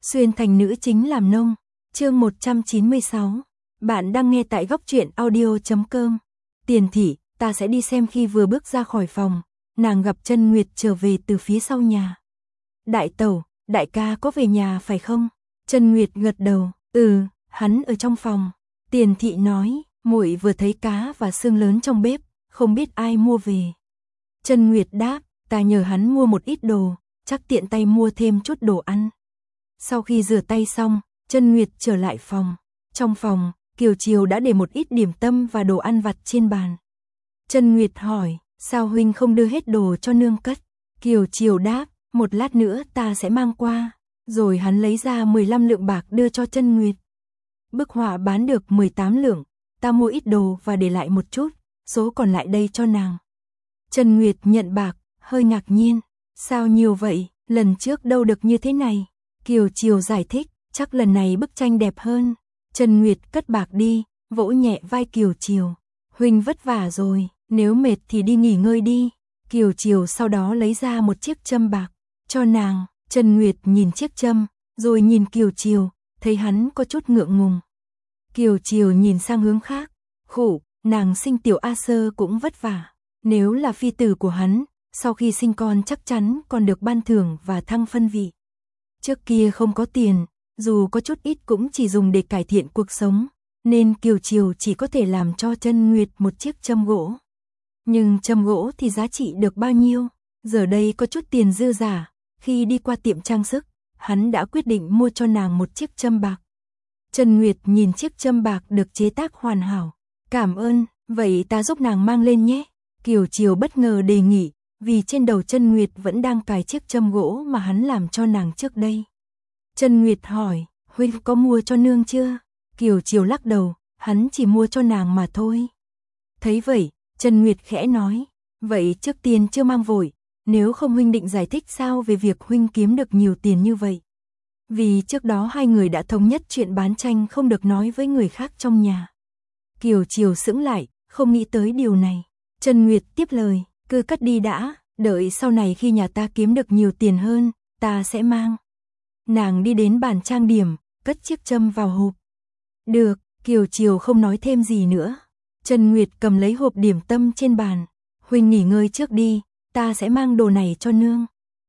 xuyên thành nữ chính làm nông. Chương 196. Bạn đang nghe tại góc truyện audio.com. Tiền thị, ta sẽ đi xem. Khi vừa bước ra khỏi phòng, nàng gặp Chân Nguyệt trở về từ phía sau nhà. Đại tẩu, đại ca có về nhà phải không? Chân Nguyệt gật đầu, hắn ở trong phòng. Tiền thị nói, muội vừa thấy cá và xương lớn trong bếp, không biết ai mua về. Chân Nguyệt đáp, ta nhờ hắn mua một ít đồ, chắc tiện tay mua thêm chút đồ ăn. Sau khi rửa tay xong, Chân Nguyệt trở lại phòng. Trong phòng, Kiều Chiều đã để một ít điểm tâm và đồ ăn vặt trên bàn. Chân Nguyệt hỏi, sao huynh không đưa hết đồ cho nương cất? Kiều Chiều đáp, một lát nữa ta sẽ mang qua. Rồi hắn lấy ra 15 lượng bạc đưa cho Chân Nguyệt. Bức họa bán được 18 lượng, ta mua ít đồ và để lại một chút, số còn lại đây cho nàng. Chân Nguyệt nhận bạc, hơi ngạc nhiên, sao nhiều vậy, lần trước đâu được như thế này. Kiều Chiều giải thích, chắc lần này bức tranh đẹp hơn. Chân Nguyệt cất bạc đi, vỗ nhẹ vai Kiều Chiều. Huynh vất vả rồi, nếu mệt thì đi nghỉ ngơi đi. Kiều Chiều sau đó lấy ra một chiếc châm bạc, cho nàng. Chân Nguyệt nhìn chiếc châm, rồi nhìn Kiều Chiều, thấy hắn có chút ngượng ngùng. Kiều Chiều nhìn sang hướng khác, khổ, nàng sinh tiểu A Sơ cũng vất vả. Nếu là phi tử của hắn, sau khi sinh con chắc chắn còn được ban thưởng và thăng phân vị. Trước kia không có tiền, dù có chút ít cũng chỉ dùng để cải thiện cuộc sống, nên Kiều Chiều chỉ có thể làm cho Chân Nguyệt một chiếc châm gỗ. Nhưng châm gỗ thì giá trị được bao nhiêu? Giờ đây có chút tiền dư giả, khi đi qua tiệm trang sức, hắn đã quyết định mua cho nàng một chiếc châm bạc. Chân Nguyệt nhìn chiếc châm bạc được chế tác hoàn hảo. Cảm ơn, vậy ta giúp nàng mang lên nhé. Kiều Chiều bất ngờ đề nghị, vì trên đầu Chân Nguyệt vẫn đang cài chiếc châm gỗ mà hắn làm cho nàng trước đây. Chân Nguyệt hỏi, huynh có mua cho nương chưa? Kiều Chiều lắc đầu, hắn chỉ mua cho nàng mà thôi. Thấy vậy, Chân Nguyệt khẽ nói, vậy trước tiên chưa mang vội, nếu không huynh định giải thích sao về việc huynh kiếm được nhiều tiền như vậy. Vì trước đó hai người đã thống nhất chuyện bán tranh không được nói với người khác trong nhà. Kiều Chiều sững lại, không nghĩ tới điều này. Chân Nguyệt tiếp lời, cứ cất đi đã, đợi sau này khi nhà ta kiếm được nhiều tiền hơn, ta sẽ mang. Nàng đi đến bàn trang điểm, cất chiếc châm vào hộp. Được, Kiều Chiều không nói thêm gì nữa. Chân Nguyệt cầm lấy hộp điểm tâm trên bàn. Huynh nghỉ ngơi trước đi, ta sẽ mang đồ này cho nương.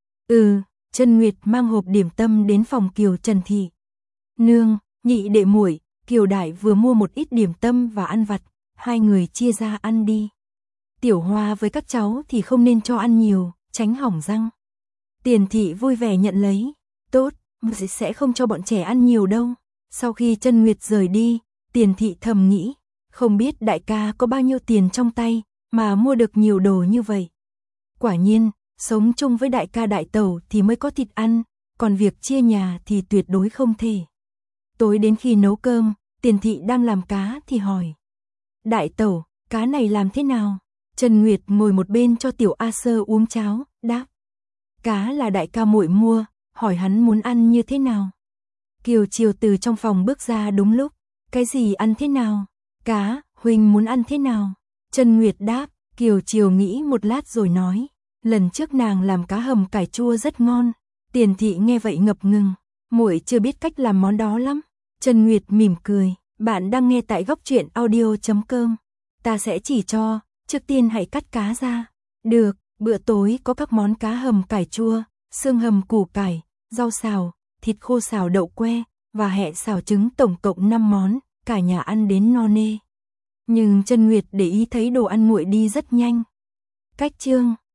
Chân Nguyệt mang hộp điểm tâm đến phòng Kiều Trần Thị. Nương, nhị đệ muội, Kiều Đại vừa mua một ít điểm tâm và ăn vặt, hai người chia ra ăn đi. Tiểu Hoa với các cháu thì không nên cho ăn nhiều, tránh hỏng răng. Tiền Thị vui vẻ nhận lấy. Tốt, sẽ không cho bọn trẻ ăn nhiều đâu. Sau khi Chân Nguyệt rời đi, Tiền Thị thầm nghĩ, không biết đại ca có bao nhiêu tiền trong tay mà mua được nhiều đồ như vậy. Quả nhiên, sống chung với đại ca đại tẩu thì mới có thịt ăn, còn việc chia nhà thì tuyệt đối không thể. Tối đến khi nấu cơm, Tiền Thị đang làm cá thì hỏi. Đại tẩu, cá này làm thế nào? Chân Nguyệt ngồi một bên cho tiểu A Sơ uống cháo, đáp. Cá là đại ca muội mua, hỏi hắn muốn ăn như thế nào. Kiều Chiều từ trong phòng bước ra đúng lúc. Cái gì ăn thế nào? Cá, huynh muốn ăn thế nào? Chân Nguyệt đáp. Kiều Chiều nghĩ một lát rồi nói. Lần trước nàng làm cá hầm cải chua rất ngon. Tiền Thị nghe vậy ngập ngừng. Muội chưa biết cách làm món đó lắm. Chân Nguyệt mỉm cười. Bạn đang nghe tại góc truyện audio.com. Ta sẽ chỉ cho, trước tiên hãy cắt cá ra. Được, bữa tối có các món cá hầm cải chua, xương hầm củ cải, rau xào, thịt khô xào đậu que và hẹ xào trứng, tổng cộng 5 món, cả nhà ăn đến no nê. Nhưng Chân Nguyệt để ý thấy đồ ăn nguội đi rất nhanh. Cách chương